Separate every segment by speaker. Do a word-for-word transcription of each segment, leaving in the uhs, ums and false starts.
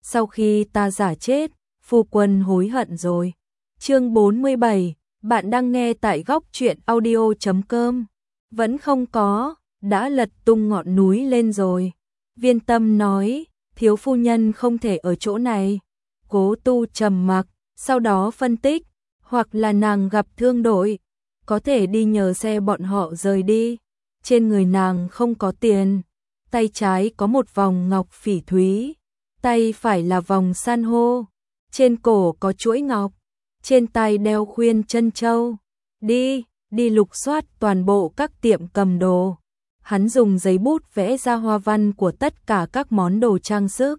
Speaker 1: sau khi ta giả chết, phu quân hối hận rồi. Chương bốn mươi bảy, bạn đang nghe tại góc truyện audio chấm com. Vẫn không có, đã lật tung ngọn núi lên rồi. Viên Tâm nói, thiếu phu nhân không thể ở chỗ này. Cố Tu trầm mặc, sau đó phân tích, hoặc là nàng gặp thương đội, có thể đi nhờ xe bọn họ rời đi. Trên người nàng không có tiền, tay trái có một vòng ngọc phỉ thúy, tay phải là vòng san hô, trên cổ có chuỗi ngọc, trên tay đeo khuyên chân châu. Đi, đi lục soát toàn bộ các tiệm cầm đồ. Hắn dùng giấy bút vẽ ra hoa văn của tất cả các món đồ trang sức.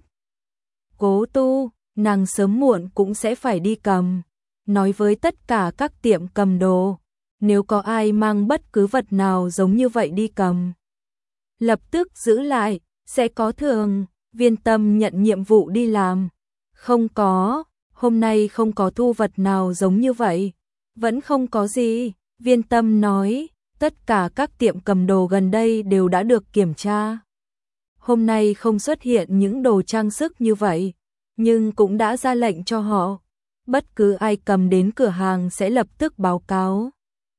Speaker 1: Cố Tu, nàng sớm muộn cũng sẽ phải đi cầm. Nói với tất cả các tiệm cầm đồ, nếu có ai mang bất cứ vật nào giống như vậy đi cầm, lập tức giữ lại, sẽ có thưởng. Viên Tâm nhận nhiệm vụ đi làm. Không có, hôm nay không có thu vật nào giống như vậy. Vẫn không có gì, Viên Tâm nói, tất cả các tiệm cầm đồ gần đây đều đã được kiểm tra. Hôm nay không xuất hiện những đồ trang sức như vậy, nhưng cũng đã ra lệnh cho họ. Bất cứ ai cầm đến cửa hàng sẽ lập tức báo cáo.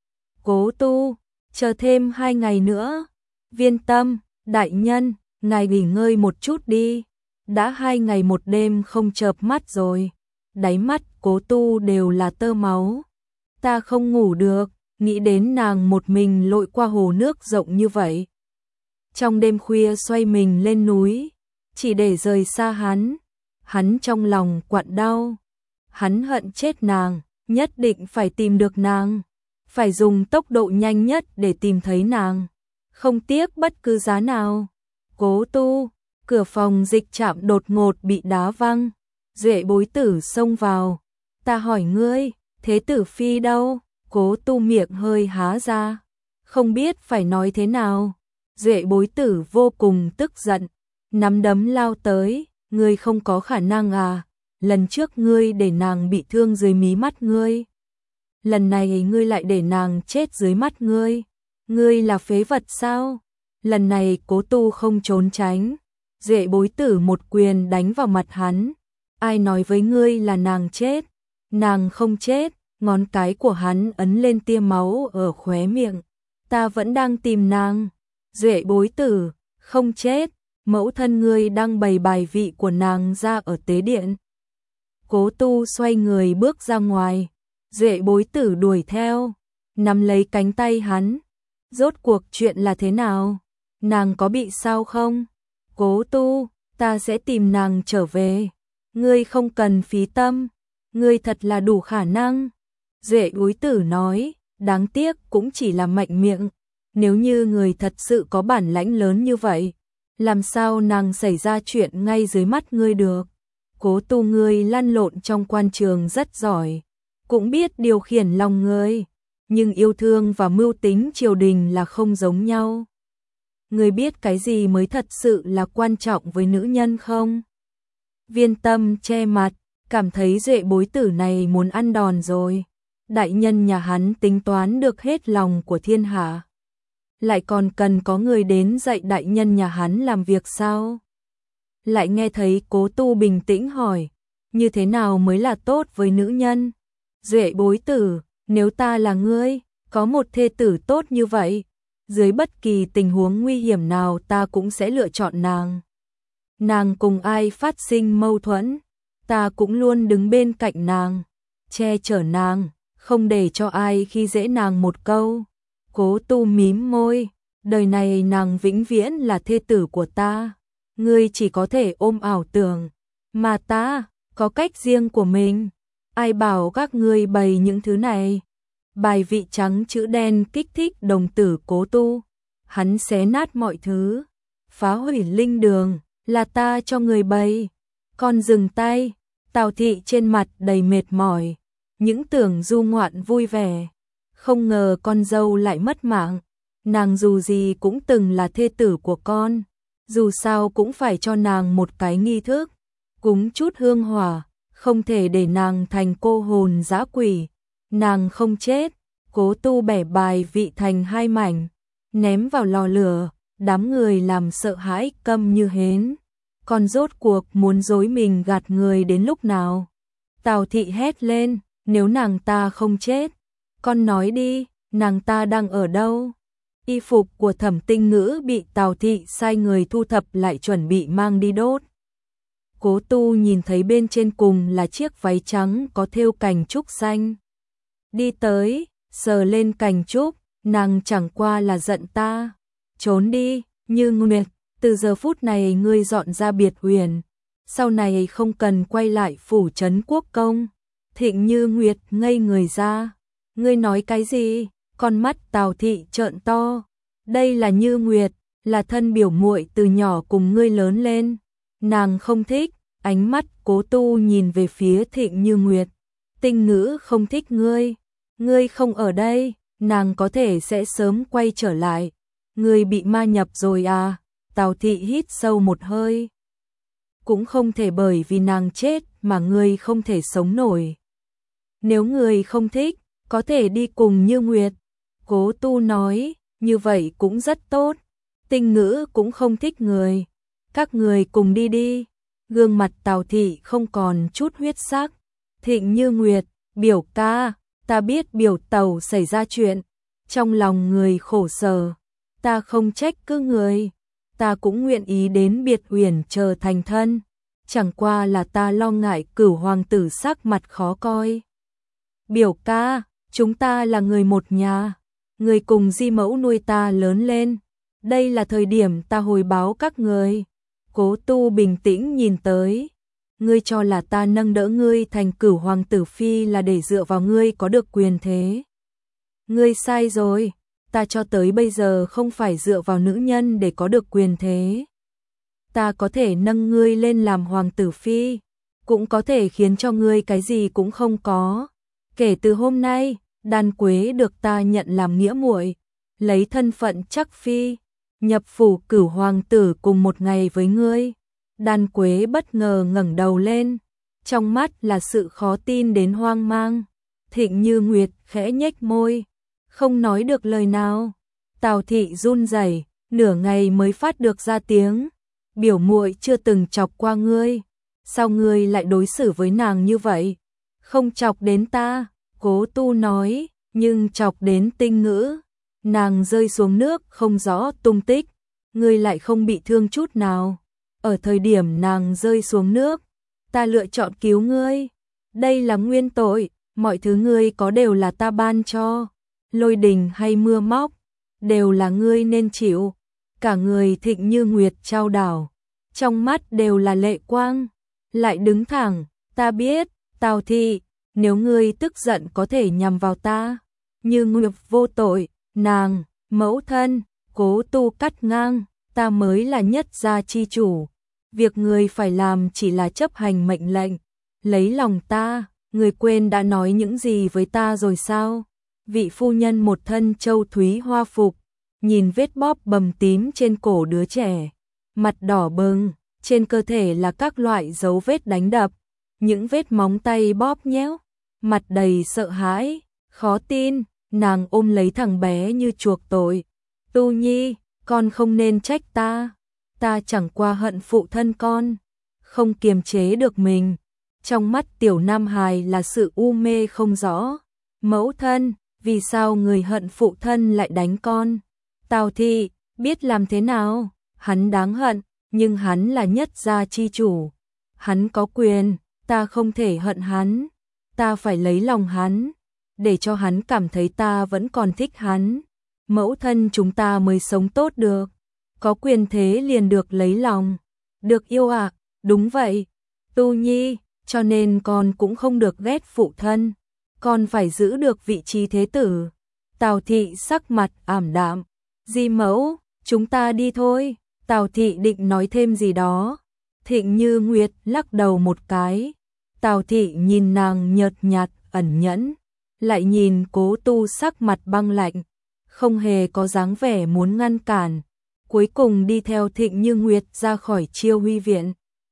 Speaker 1: Cố Tu, chờ thêm hai ngày nữa. Viên Tâm, đại nhân, ngài nghỉ ngơi một chút đi. Đã hai ngày một đêm không chợp mắt rồi. Đáy mắt Cố Tu đều là tơ máu. Ta không ngủ được, nghĩ đến nàng một mình lội qua hồ nước rộng như vậy. Trong đêm khuya xoay mình lên núi, chỉ để rời xa hắn. Hắn trong lòng quặn đau. Hắn hận chết nàng, nhất định phải tìm được nàng. Phải dùng tốc độ nhanh nhất để tìm thấy nàng. Không tiếc bất cứ giá nào. Cố Tu, cửa phòng dịch trạm đột ngột bị đá văng. Duệ Bối Tử xông vào. Ta hỏi ngươi, Thế tử phi đâu? Cố Tu miệng hơi há ra, không biết phải nói thế nào. Duệ Bối Tử vô cùng tức giận, nắm đấm lao tới. Ngươi không có khả năng à? Lần trước ngươi để nàng bị thương dưới mí mắt ngươi, lần này ngươi lại để nàng chết dưới mắt ngươi. Ngươi là phế vật sao? Lần này Cố Tu không trốn tránh. Duệ Bối Tử một quyền đánh vào mặt hắn. Ai nói với ngươi là nàng chết? Nàng không chết. Ngón cái của hắn ấn lên tia máu ở khóe miệng. Ta vẫn đang tìm nàng. Duệ Bối Tử, không chết. Mẫu thân ngươi đang bày bài vị của nàng ra ở tế điện. Cố Tu xoay người bước ra ngoài. Duệ Bối Tử đuổi theo, nắm lấy cánh tay hắn. Rốt cuộc chuyện là thế nào? Nàng có bị sao không? Cố Tu, ta sẽ tìm nàng trở về. Ngươi không cần phí tâm. Ngươi thật là đủ khả năng. Duệ Bối Tử nói, đáng tiếc cũng chỉ là mạnh miệng. Nếu như người thật sự có bản lãnh lớn như vậy, làm sao nàng xảy ra chuyện ngay dưới mắt ngươi được? Cố Tu, ngươi lăn lộn trong quan trường rất giỏi, cũng biết điều khiển lòng ngươi, nhưng yêu thương và mưu tính triều đình là không giống nhau. Ngươi biết cái gì mới thật sự là quan trọng với nữ nhân không? Viên Tâm che mặt, cảm thấy Duệ Bối Tử này muốn ăn đòn rồi. Đại nhân nhà hắn tính toán được hết lòng của thiên hạ, lại còn cần có người đến dạy đại nhân nhà hắn làm việc sao? Lại nghe thấy Cố Tu bình tĩnh hỏi, như thế nào mới là tốt với nữ nhân? Duệ Bối Tử, nếu ta là ngươi, có một thê tử tốt như vậy, dưới bất kỳ tình huống nguy hiểm nào ta cũng sẽ lựa chọn nàng. Nàng cùng ai phát sinh mâu thuẫn, ta cũng luôn đứng bên cạnh nàng, che chở nàng, không để cho ai khi dễ nàng một câu. Cố Tu mím môi, đời này nàng vĩnh viễn là thê tử của ta. Ngươi chỉ có thể ôm ảo tưởng, mà ta có cách riêng của mình. Ai bảo các ngươi bày những thứ này? Bài vị trắng chữ đen kích thích đồng tử Cố Tu. Hắn xé nát mọi thứ, phá hủy linh đường, là ta cho người bày. Con dừng tay. Tào Thị trên mặt đầy mệt mỏi, những tưởng du ngoạn vui vẻ, không ngờ con dâu lại mất mạng. Nàng dù gì cũng từng là thê tử của con, dù sao cũng phải cho nàng một cái nghi thức, cúng chút hương hỏa, không thể để nàng thành cô hồn dã quỷ. Nàng không chết. Cố Tu bẻ bài vị thành hai mảnh, ném vào lò lửa, đám người làm sợ hãi câm như hến. con rốt cuộc muốn dối mình gạt người đến lúc nào? Tào thị hét lên, nếu nàng ta không chết, con nói đi, nàng ta đang ở đâu? Y phục của Thẩm Tinh Ngữ bị Tào thị sai người thu thập lại chuẩn bị mang đi đốt. Cố Tu nhìn thấy bên trên cùng là chiếc váy trắng có thêu cành trúc xanh. Đi tới, sờ lên cành trúc, nàng chẳng qua là giận ta. Trốn đi, Như Nguyệt, từ giờ phút này ngươi dọn ra Biệt Huyền, sau này không cần quay lại phủ trấn Quốc công. Thịnh Như Nguyệt ngây người ra. Ngươi nói cái gì? Con mắt Tào thị trợn to. Đây là Như Nguyệt, là thân biểu muội từ nhỏ cùng ngươi lớn lên. Nàng không thích. Ánh mắt Cố Tu nhìn về phía Thịnh Như Nguyệt. Tinh Ngữ không thích ngươi. Ngươi không ở đây, nàng có thể sẽ sớm quay trở lại. Ngươi bị ma nhập rồi à? Tào thị hít sâu một hơi. Cũng không thể bởi vì nàng chết mà ngươi không thể sống nổi. Nếu ngươi không thích, có thể đi cùng Như Nguyệt. Cố Tu nói, như vậy cũng rất tốt. Tinh Ngữ cũng không thích người. Các người cùng đi đi. Gương mặt Tào thị không còn chút huyết sắc. Thịnh Như Nguyệt, biểu ca, ta biết biểu tàu xảy ra chuyện. Trong lòng người khổ sở. Ta không trách cứ người. Ta cũng nguyện ý đến Biệt Huyền chờ thành thân. Chẳng qua là ta lo ngại Cửu hoàng tử sắc mặt khó coi. Biểu ca, chúng ta là người một nhà. Người cùng Di mẫu nuôi ta lớn lên. Đây là thời điểm ta hồi báo các người. Cố Tu bình tĩnh nhìn tới. Ngươi cho là ta nâng đỡ ngươi thành Cửu hoàng tử phi là để dựa vào ngươi có được quyền thế. Ngươi sai rồi. Ta cho tới bây giờ không phải dựa vào nữ nhân để có được quyền thế. Ta có thể nâng ngươi lên làm hoàng tử phi, cũng có thể khiến cho ngươi cái gì cũng không có. Kể từ hôm nay, Đan Quế được ta nhận làm nghĩa muội, lấy thân phận chắc phi, nhập phủ Cửu hoàng tử cùng một ngày với ngươi. Đan Quế bất ngờ ngẩng đầu lên, trong mắt là sự khó tin đến hoang mang. Thịnh Như Nguyệt khẽ nhếch môi, không nói được lời nào. Tào thị run rẩy, nửa ngày mới phát được ra tiếng. Biểu muội chưa từng chọc qua ngươi, sao ngươi lại đối xử với nàng như vậy? Không chọc đến ta, Cố Tu nói, nhưng chọc đến Tinh Ngữ. Nàng rơi xuống nước không rõ tung tích, ngươi lại không bị thương chút nào. Ở thời điểm nàng rơi xuống nước, ta lựa chọn cứu ngươi. Đây là nguyên tội, mọi thứ ngươi có đều là ta ban cho. Lôi đình hay mưa móc, đều là ngươi nên chịu. Cả người Thịnh Như Nguyệt trao đảo, trong mắt đều là lệ quang, lại đứng thẳng. Ta biết, Tào thị, nếu ngươi tức giận có thể nhằm vào ta. Như Nguyệt vô tội, nàng, mẫu thân. Cố Tu cắt ngang, ta mới là nhất gia chi chủ. Việc ngươi phải làm chỉ là chấp hành mệnh lệnh, lấy lòng ta. Ngươi quên đã nói những gì với ta rồi sao? Vị phu nhân một thân châu thúy hoa phục, nhìn vết bóp bầm tím trên cổ đứa trẻ, mặt đỏ bừng, trên cơ thể là các loại dấu vết đánh đập, những vết móng tay bóp nhéo, mặt đầy sợ hãi, khó tin. Nàng ôm lấy thằng bé như chuộc tội. Tu Nhi, con không nên trách ta, ta chẳng qua hận phụ thân con, không kiềm chế được mình. Trong mắt tiểu nam hài là sự u mê không rõ. Mẫu thân, vì sao người hận phụ thân lại đánh con? Tào thị, biết làm thế nào? Hắn đáng hận, nhưng hắn là nhất gia chi chủ. Hắn có quyền, ta không thể hận hắn. Ta phải lấy lòng hắn, để cho hắn cảm thấy ta vẫn còn thích hắn. Mẫu thân chúng ta mới sống tốt được. Có quyền thế liền được lấy lòng, được yêu ạ. À? Đúng vậy, Tu Nhi, cho nên con cũng không được ghét phụ thân. Con phải giữ được vị trí thế tử. Tào thị sắc mặt ảm đạm. Di mẫu, chúng ta đi thôi. Tào thị định nói thêm gì đó. Thịnh Như Nguyệt lắc đầu một cái. Tào thị nhìn nàng nhợt nhạt, ẩn nhẫn, lại nhìn Cố Tu sắc mặt băng lạnh, không hề có dáng vẻ muốn ngăn cản. Cuối cùng đi theo Thịnh Như Nguyệt ra khỏi Chiêu Huy viện.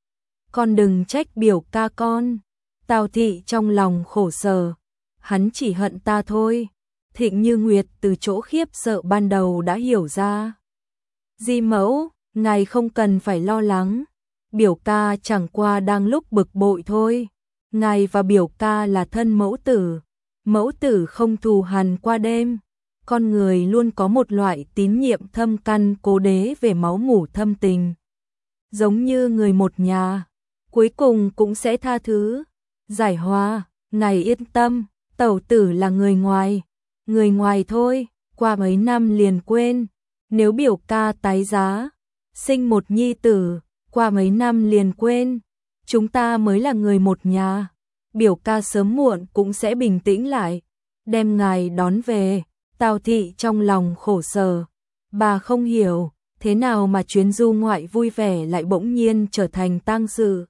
Speaker 1: Con đừng trách biểu ca con. Tào thị trong lòng khổ sở. Hắn chỉ hận ta thôi. Thịnh Như Nguyệt từ chỗ khiếp sợ ban đầu đã hiểu ra. Di mẫu, ngài không cần phải lo lắng. biểu ca chẳng qua đang lúc bực bội thôi. Ngài và biểu ca là thân mẫu tử, mẫu tử không thù hằn qua đêm. Con người luôn có một loại tín nhiệm thâm căn cố đế về máu mủ thâm tình. Giống như người một nhà, cuối cùng cũng sẽ tha thứ, giải hòa. Ngài yên tâm, tẩu tử là người ngoài, người ngoài thôi, qua mấy năm liền quên. Nếu biểu ca tái giá, sinh một nhi tử, qua mấy năm liền quên. Chúng ta mới là người một nhà, biểu ca sớm muộn cũng sẽ bình tĩnh lại, đem ngài đón về. Tào thị trong lòng khổ sở, bà không hiểu, thế nào mà chuyến du ngoại vui vẻ lại bỗng nhiên trở thành tang sự.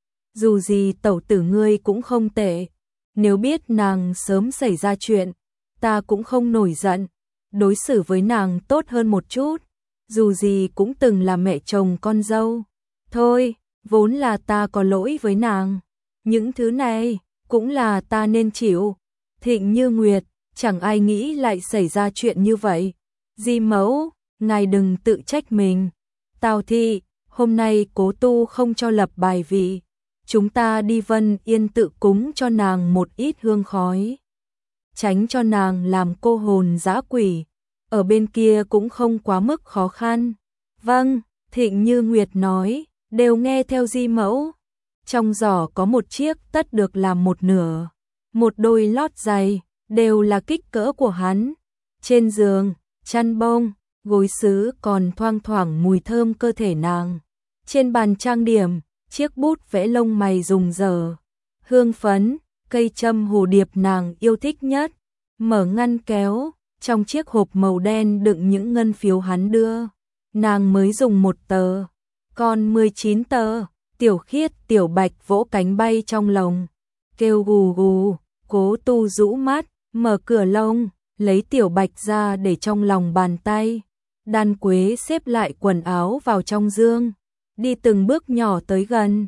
Speaker 1: Dù gì tẩu tử ngươi cũng không tệ, nếu biết nàng sớm xảy ra chuyện, ta cũng không nổi giận, đối xử với nàng tốt hơn một chút, dù gì cũng từng là mẹ chồng con dâu. Thôi, vốn là ta có lỗi với nàng, những thứ này cũng là ta nên chịu. Thịnh Như Nguyệt, chẳng ai nghĩ lại xảy ra chuyện như vậy. Di mẫu, ngài đừng tự trách mình. Tào thị, hôm nay Cố Tu không cho lập bài vị, chúng ta đi Vân Yên tự cúng cho nàng một ít hương khói, tránh cho nàng làm cô hồn dã quỷ, ở bên kia cũng không quá mức khó khăn. Vâng, Thịnh Như Nguyệt nói, đều nghe theo di mẫu. Trong giỏ có một chiếc tất được làm một nửa, một đôi lót giày, đều là kích cỡ của hắn. Trên giường, chăn bông, gối sứ còn thoang thoảng mùi thơm cơ thể nàng. Trên bàn trang điểm, chiếc bút vẽ lông mày rùng rợn, hương phấn, cây châm hồ điệp nàng yêu thích nhất. Mở ngăn kéo, trong chiếc hộp màu đen đựng những ngân phiếu hắn đưa, nàng mới dùng một tờ, còn mười chín tờ. Tiểu Khiết, Tiểu Bạch vỗ cánh bay trong lồng, kêu gù gù. Cố Tu rũ mắt, mở cửa lông, lấy Tiểu Bạch ra để trong lòng bàn tay. Đan Quế xếp lại quần áo vào trong dương, đi từng bước nhỏ tới gần.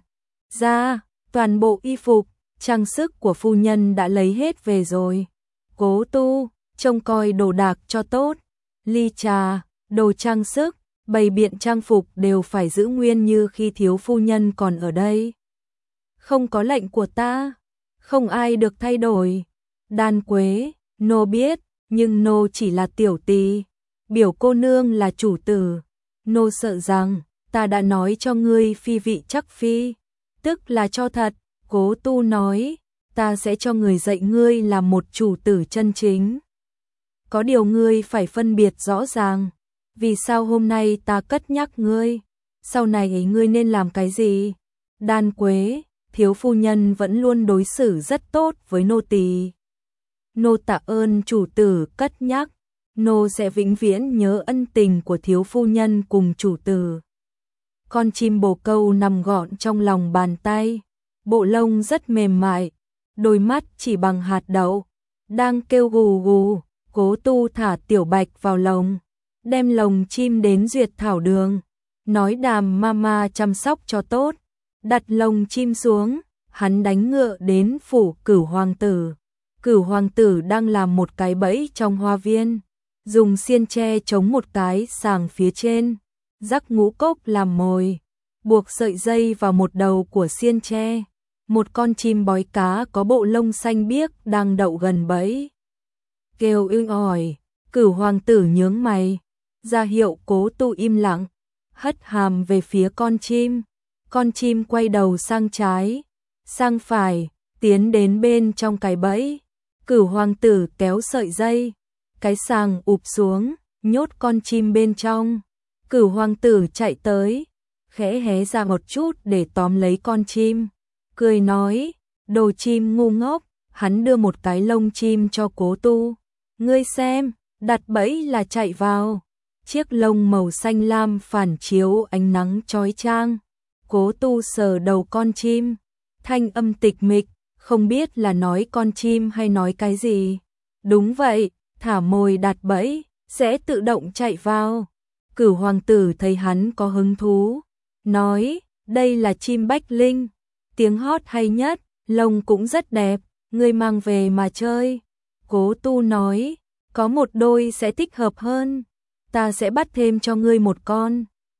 Speaker 1: Ra, toàn bộ y phục, trang sức của phu nhân đã lấy hết về rồi. Cố Tu, trông coi đồ đạc cho tốt, ly trà, đồ trang sức, bày biện trang phục đều phải giữ nguyên như khi thiếu phu nhân còn ở đây. Không có lệnh của ta, không ai được thay đổi. Đan Quế, nô biết, nhưng nô chỉ là tiểu tỳ, biểu cô nương là chủ tử. Nô sợ rằng, ta đã nói cho ngươi phi vị chắc phi, tức là cho thật. Cố Tu nói, ta sẽ cho người dạy ngươi là một chủ tử chân chính. Có điều ngươi phải phân biệt rõ ràng, vì sao hôm nay ta cất nhắc ngươi, sau này ấy ngươi nên làm cái gì. Đan Quế, thiếu phu nhân vẫn luôn đối xử rất tốt với nô tỳ. Nô tạ ơn chủ tử cất nhắc, nô sẽ vĩnh viễn nhớ ân tình của thiếu phu nhân cùng chủ tử. Con chim bồ câu nằm gọn trong lòng bàn tay, bộ lông rất mềm mại, đôi mắt chỉ bằng hạt đậu, đang kêu gù gù. Cố Tu thả Tiểu Bạch vào lồng, đem lồng chim đến duyệt thảo đường, nói Đàm mama chăm sóc cho tốt. Đặt lồng chim xuống, hắn đánh ngựa đến phủ Cửu hoàng tử. Cửu hoàng tử đang làm một cái bẫy trong hoa viên, dùng xiên tre chống một cái sàng phía trên, rắc ngũ cốc làm mồi, buộc sợi dây vào một đầu của xiên tre. Một con chim bói cá có bộ lông xanh biếc đang đậu gần bẫy, kêu inh ỏi. Cửu hoàng tử nhướng mày, ra hiệu Cố Tu im lặng, hất hàm về phía con chim. Con chim quay đầu sang trái, sang phải, tiến đến bên trong cái bẫy. Cửu hoàng tử kéo sợi dây, cái sàng ụp xuống, nhốt con chim bên trong. Cửu hoàng tử chạy tới, khẽ hé ra một chút để tóm lấy con chim, cười nói, đồ chim ngu ngốc. Hắn đưa một cái lông chim cho Cố Tu, ngươi xem, đặt bẫy là chạy vào. Chiếc lông màu xanh lam phản chiếu ánh nắng chói chang. Cố Tu sờ đầu con chim, thanh âm tịch mịch, không biết là nói con chim hay nói cái gì. Đúng vậy, thả mồi đặt bẫy, sẽ tự động chạy vào. Cửu hoàng tử thấy hắn có hứng thú, nói, đây là chim bách linh, tiếng hót hay nhất, lông cũng rất đẹp, ngươi mang về mà chơi. Cố Tu nói, có một đôi sẽ thích hợp hơn, ta sẽ bắt thêm cho ngươi một con.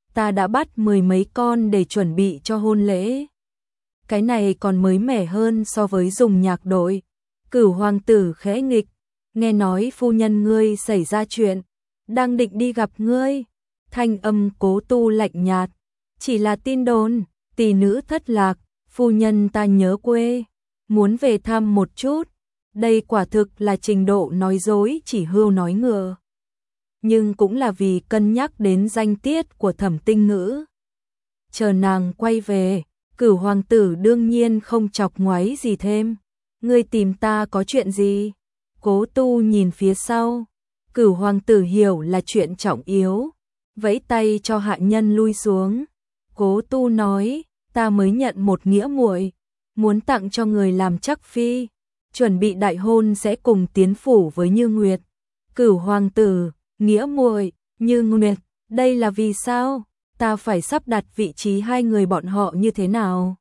Speaker 1: ta đã bắt mười mấy con để chuẩn bị cho hôn lễ. Cái này còn mới mẻ hơn so với dùng nhạc đội. Cửu hoàng tử khẽ nghịch, nghe nói phu nhân ngươi xảy ra chuyện, đang định đi gặp ngươi. Thanh âm Cố Tu lạnh nhạt, chỉ là tin đồn, tỷ nữ thất lạc, phu nhân ta nhớ quê, muốn về thăm một chút. Đây quả thực là trình độ nói dối chỉ hươu nói ngựa. Nhưng cũng là vì cân nhắc đến danh tiết của Thẩm Tinh Ngữ. Chờ nàng quay về, Cửu hoàng tử đương nhiên không chọc ngoáy gì thêm. Ngươi tìm ta có chuyện gì? Cố Tu nhìn phía sau. Cửu hoàng tử hiểu là chuyện trọng yếu, vẫy tay cho hạ nhân lui xuống. Cố Tu nói, ta mới nhận một nghĩa muội, muốn tặng cho người làm chắc phi, chuẩn bị đại hôn sẽ cùng tiến phủ với Như Nguyệt. Cửu hoàng tử, nghĩa muội, Như Nguyệt, đây là vì sao? Ta phải sắp đặt vị trí hai người bọn họ như thế nào?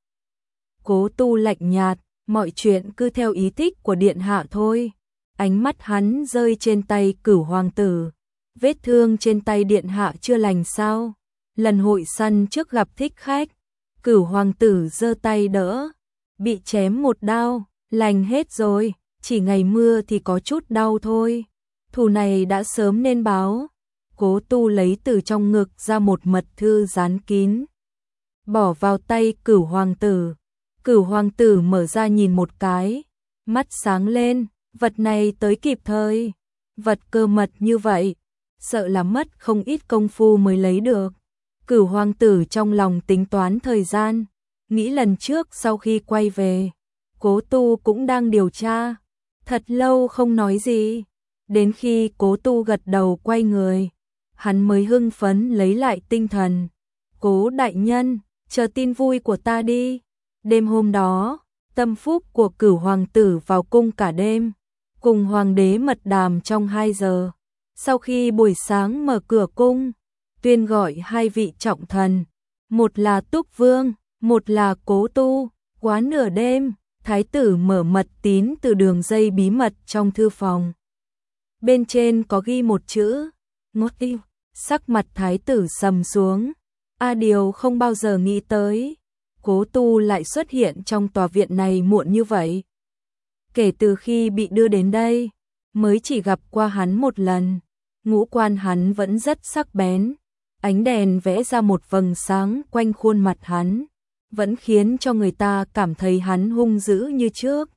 Speaker 1: Cố Tu lạnh nhạt, mọi chuyện cứ theo ý thích của điện hạ thôi. Ánh mắt hắn rơi trên tay Cửu hoàng tử. Vết thương trên tay điện hạ chưa lành sao? Lần hội săn trước gặp thích khách, Cửu hoàng tử giơ tay đỡ, bị chém một đao, lành hết rồi, chỉ ngày mưa thì có chút đau thôi. Thù này đã sớm nên báo. Cố Tu lấy từ trong ngực ra một mật thư dán kín, bỏ vào tay Cửu hoàng tử. Cửu hoàng tử mở ra nhìn một cái, mắt sáng lên, vật này tới kịp thời. Vật cơ mật như vậy, sợ là mất không ít công phu mới lấy được. Cửu hoàng tử trong lòng tính toán thời gian, nghĩ lần trước sau khi quay về, Cố Tu cũng đang điều tra, thật lâu không nói gì. Đến khi Cố Tu gật đầu quay người, hắn mới hưng phấn lấy lại tinh thần. Cố đại nhân, chờ tin vui của ta đi. Đêm hôm đó, tâm phúc của Cửu hoàng tử vào cung cả đêm, cùng hoàng đế mật đàm trong hai giờ. Sau khi buổi sáng mở cửa cung, tuyên gọi hai vị trọng thần, một là Túc Vương, một là Cố Tu. Quá nửa đêm, thái tử mở mật tín từ đường dây bí mật trong thư phòng. Bên trên có ghi một chữ, ngốt yêu. Sắc mặt thái tử sầm xuống. A Điều không bao giờ nghĩ tới, Cố Tu lại xuất hiện trong tòa viện này muộn như vậy. Kể từ khi bị đưa đến đây, mới chỉ gặp qua hắn một lần. Ngũ quan hắn vẫn rất sắc bén, ánh đèn vẽ ra một vầng sáng quanh khuôn mặt hắn, vẫn khiến cho người ta cảm thấy hắn hung dữ như trước.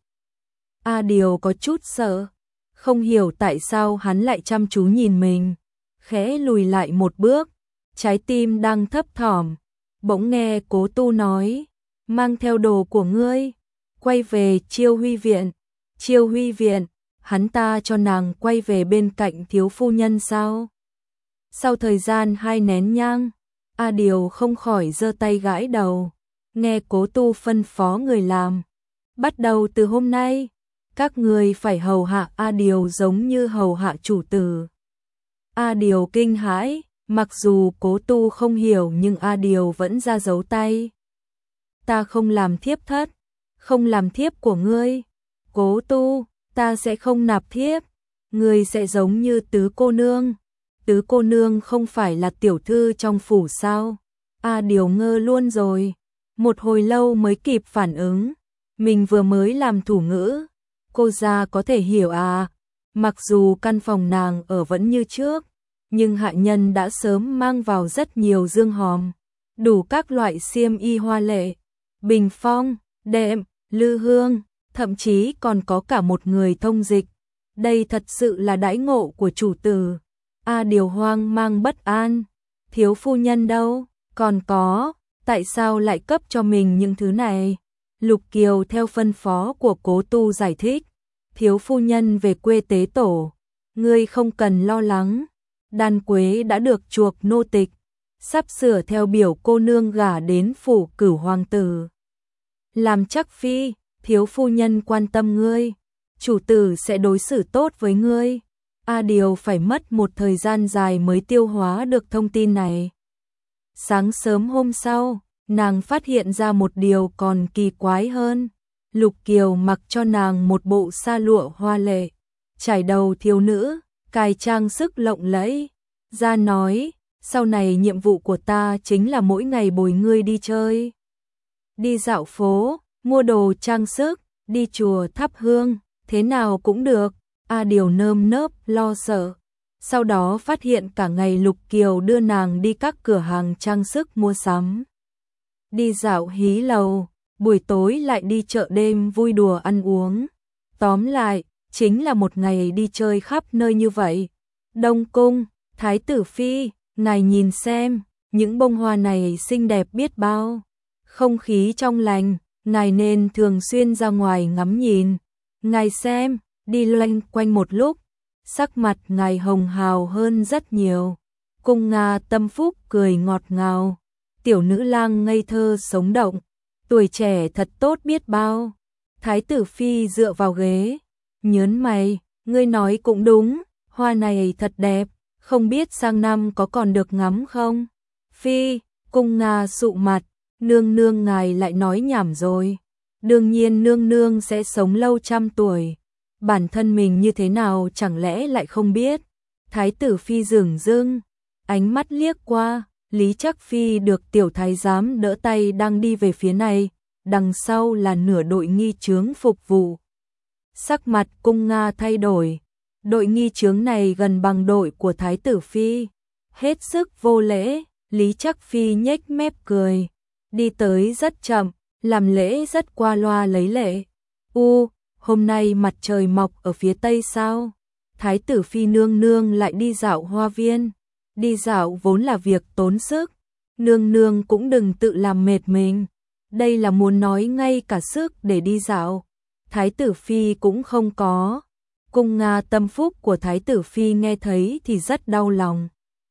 Speaker 1: A Điều có chút sợ, không hiểu tại sao hắn lại chăm chú nhìn mình, khẽ lùi lại một bước, trái tim đang thấp thỏm. Bỗng nghe Cố Tu nói, mang theo đồ của ngươi, quay về Chiêu Huy viện. Chiêu Huy viện, hắn ta cho nàng quay về bên cạnh thiếu phu nhân sao? Sau thời gian hai nén nhang, A Điều không khỏi giơ tay gãi đầu, nghe Cố Tu phân phó người làm. Bắt đầu từ hôm nay, các người phải hầu hạ A Điều giống như hầu hạ chủ tử. A Điều kinh hãi, mặc dù Cố Tu không hiểu nhưng A Điều vẫn ra dấu tay. Ta không làm thiếp thất, không làm thiếp của ngươi. Cố Tu, ta sẽ không nạp thiếp, ngươi sẽ giống như tứ cô nương. Tứ cô nương không phải là tiểu thư trong phủ sao? A Điều ngơ luôn rồi, một hồi lâu mới kịp phản ứng, mình vừa mới làm thủ ngữ, cô gia có thể hiểu à? Mặc dù căn phòng nàng ở vẫn như trước, nhưng hạ nhân đã sớm mang vào rất nhiều dương hòm, đủ các loại xiêm y hoa lệ, bình phong, đệm, lư hương, thậm chí còn có cả một người thông dịch. Đây thật sự là đãi ngộ của chủ tử. A Điều hoang mang bất an, thiếu phu nhân đâu? Còn có, tại sao lại cấp cho mình những thứ này? Lục Kiều theo phân phó của Cố Tu giải thích, thiếu phu nhân về quê tế tổ, ngươi không cần lo lắng. Đan Quế đã được chuộc nô tịch, sắp sửa theo biểu cô nương gả đến phủ Cửu hoàng tử. Làm chắc phi, thiếu phu nhân quan tâm ngươi, chủ tử sẽ đối xử tốt với ngươi. A Điều phải mất một thời gian dài mới tiêu hóa được thông tin này. Sáng sớm hôm sau, nàng phát hiện ra một điều còn kỳ quái hơn. Lục Kiều mặc cho nàng một bộ sa lụa hoa lệ, trải đầu thiếu nữ, cài trang sức lộng lẫy. Ra nói, sau này nhiệm vụ của ta chính là mỗi ngày bồi ngươi đi chơi, đi dạo phố, mua đồ trang sức, đi chùa thắp hương, thế nào cũng được. A Điều nơm nớp lo sợ, sau đó phát hiện cả ngày Lục Kiều đưa nàng đi các cửa hàng trang sức mua sắm, đi dạo hí lầu, buổi tối lại đi chợ đêm vui đùa ăn uống. Tóm lại, chính là một ngày đi chơi khắp nơi như vậy. Đông cung, Thái tử phi, ngài nhìn xem, những bông hoa này xinh đẹp biết bao. Không khí trong lành, ngài nên thường xuyên ra ngoài ngắm nhìn. Ngài xem, đi loanh quanh một lúc, sắc mặt ngài hồng hào hơn rất nhiều. Cung Nga tâm phúc cười ngọt ngào, tiểu nữ lang ngây thơ sống động, tuổi trẻ thật tốt biết bao. Thái tử phi dựa vào ghế, nhớn mày, ngươi nói cũng đúng, hoa này thật đẹp, không biết sang năm có còn được ngắm không? Phi, Cung Nga sụ mặt, nương nương ngài lại nói nhảm rồi. Đương nhiên nương nương sẽ sống lâu trăm tuổi, bản thân mình như thế nào chẳng lẽ lại không biết. Thái tử phi dửng dưng, ánh mắt liếc qua, Lý Trắc Phi được tiểu thái giám đỡ tay đang đi về phía này, đằng sau là nửa đội nghi chướng phục vụ. Sắc mặt Cung Nga thay đổi, đội nghi chướng này gần bằng đội của Thái tử phi, hết sức vô lễ. Lý Trắc Phi nhếch mép cười, đi tới rất chậm, làm lễ rất qua loa lấy lệ. U, hôm nay mặt trời mọc ở phía tây sao? Thái tử phi nương nương lại đi dạo hoa viên. Đi dạo vốn là việc tốn sức, nương nương cũng đừng tự làm mệt mình. Đây là muốn nói ngay cả sức để đi dạo, Thái tử phi cũng không có. Cung Nga tâm phúc của Thái tử phi nghe thấy thì rất đau lòng.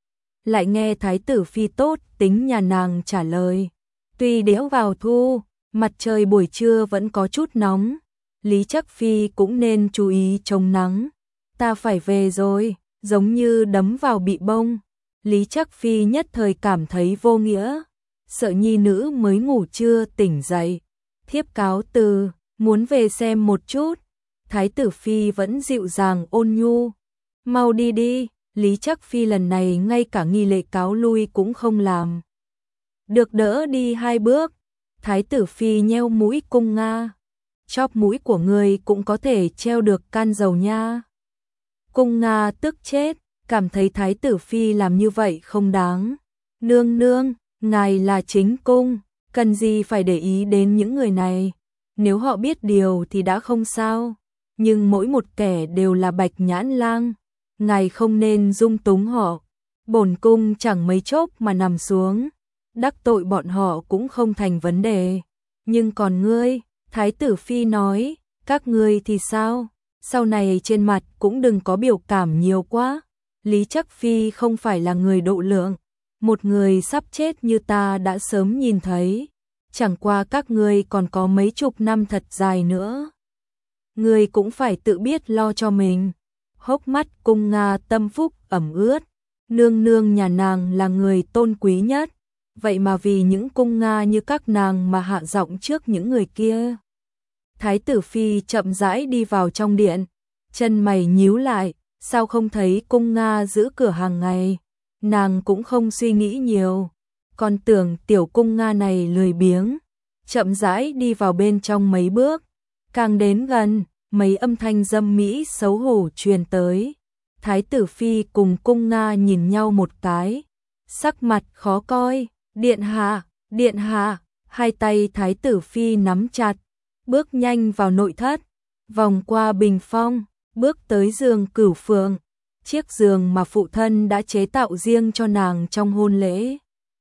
Speaker 1: Lại nghe Thái tử phi tốt tính nhà nàng trả lời, tuy đẽo vào thu, mặt trời buổi trưa vẫn có chút nóng, Lý Trắc Phi cũng nên chú ý chống nắng. Ta phải về rồi, giống như đấm vào bị bông. Lý Trắc Phi nhất thời cảm thấy vô nghĩa, sợ nhi nữ mới ngủ trưa tỉnh dậy. Thiếp cáo từ, muốn về xem một chút. Thái tử phi vẫn dịu dàng ôn nhu, mau đi đi. Lý Trắc Phi lần này ngay cả nghi lễ cáo lui cũng không làm, được đỡ đi hai bước. Thái tử phi nheo mũi Cung Nga, chóp mũi của người cũng có thể treo được can dầu nha. Cung Nga tức chết, cảm thấy Thái tử phi làm như vậy không đáng. Nương nương, ngài là chính cung, cần gì phải để ý đến những người này, nếu họ biết điều thì đã không sao, nhưng mỗi một kẻ đều là bạch nhãn lang, ngài không nên dung túng họ. Bổn cung chẳng mấy chốc mà nằm xuống, đắc tội bọn họ cũng không thành vấn đề. Nhưng còn ngươi, Thái tử phi nói, các ngươi thì sao? Sau này trên mặt cũng đừng có biểu cảm nhiều quá. Lý Trắc Phi không phải là người độ lượng, một người sắp chết như ta đã sớm nhìn thấy, chẳng qua các ngươi còn có mấy chục năm thật dài nữa. Ngươi cũng phải tự biết lo cho mình. Hốc mắt Cung Nga tâm phúc ẩm ướt, nương nương nhà nàng là người tôn quý nhất, vậy mà vì những Cung Nga như các nàng mà hạ giọng trước những người kia. Thái tử phi chậm rãi đi vào trong điện, chân mày nhíu lại, sao không thấy Cung Nga giữ cửa hàng ngày, nàng cũng không suy nghĩ nhiều, còn tưởng tiểu Cung Nga này lười biếng, chậm rãi đi vào bên trong mấy bước, càng đến gần, mấy âm thanh dâm mỹ xấu hổ truyền tới. Thái tử phi cùng Cung Nga nhìn nhau một cái, sắc mặt khó coi. Điện hạ, điện hạ, hai tay Thái tử phi nắm chặt, bước nhanh vào nội thất, vòng qua bình phong, bước tới giường Cửu Phượng, chiếc giường mà phụ thân đã chế tạo riêng cho nàng trong hôn lễ.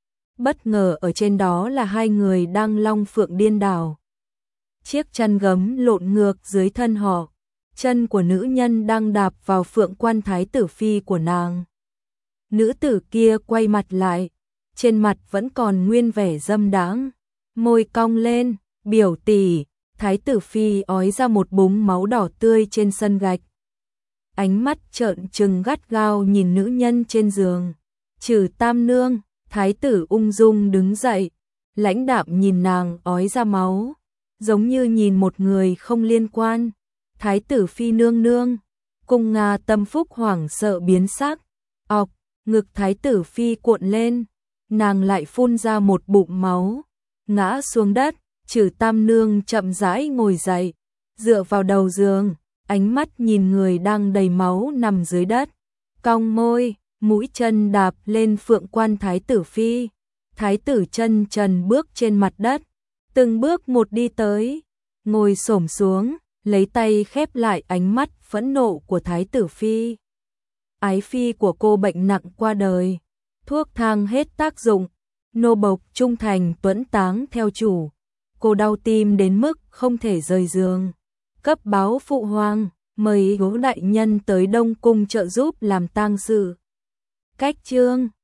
Speaker 1: Bất ngờ ở trên đó là hai người đang long phượng điên đảo. Chiếc chân gấm lộn ngược dưới thân họ, chân của nữ nhân đang đạp vào phượng quan Thái tử phi của nàng. Nữ tử kia quay mặt lại, trên mặt vẫn còn nguyên vẻ dâm đãng, môi cong lên, biểu tỷ. Thái tử phi ói ra một búng máu đỏ tươi trên sân gạch. Ánh mắt trợn trừng gắt gao nhìn nữ nhân trên giường. Trừ tam nương, thái tử ung dung đứng dậy, lãnh đạm nhìn nàng ói ra máu, giống như nhìn một người không liên quan. Thái tử phi nương nương, Cung Nga tâm phúc hoảng sợ biến sắc. Ọc, ngực thái tử phi cuộn lên, nàng lại phun ra một bụng máu, ngã xuống đất. Trừ Tam Nương chậm rãi ngồi dậy, dựa vào đầu giường, ánh mắt nhìn người đang đầy máu nằm dưới đất, cong môi, mũi chân đạp lên phượng quan thái tử phi. Thái tử chân trần bước trên mặt đất, từng bước một đi tới, ngồi xổm xuống, lấy tay khép lại ánh mắt phẫn nộ của thái tử phi. Ái phi của cô bệnh nặng qua đời, thuốc thang hết tác dụng, nô bộc trung thành tuẫn táng theo chủ. Cô đau tim đến mức không thể rời giường, cấp báo phụ hoàng, mời Gỗ đại nhân tới Đông cung trợ giúp làm tang sự. Cách chương